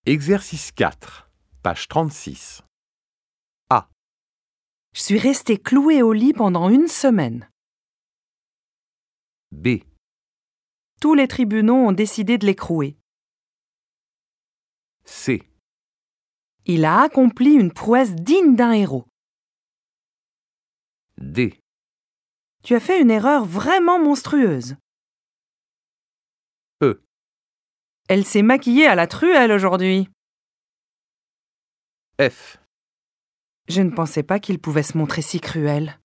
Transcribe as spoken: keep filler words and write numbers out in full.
Exercice quatre, page trente-six. Je suis restée clouée au lit pendant une semaine. B. Tous les tribunaux ont décidé de l'écrouer. C. Il a accompli une prouesse digne d'un héros. D. Tu as fait une erreur vraiment monstrueuse. E. Elle s'est maquillée à la truelle aujourd'hui. F. Je ne pensais pas qu'il pouvait se montrer si cruel.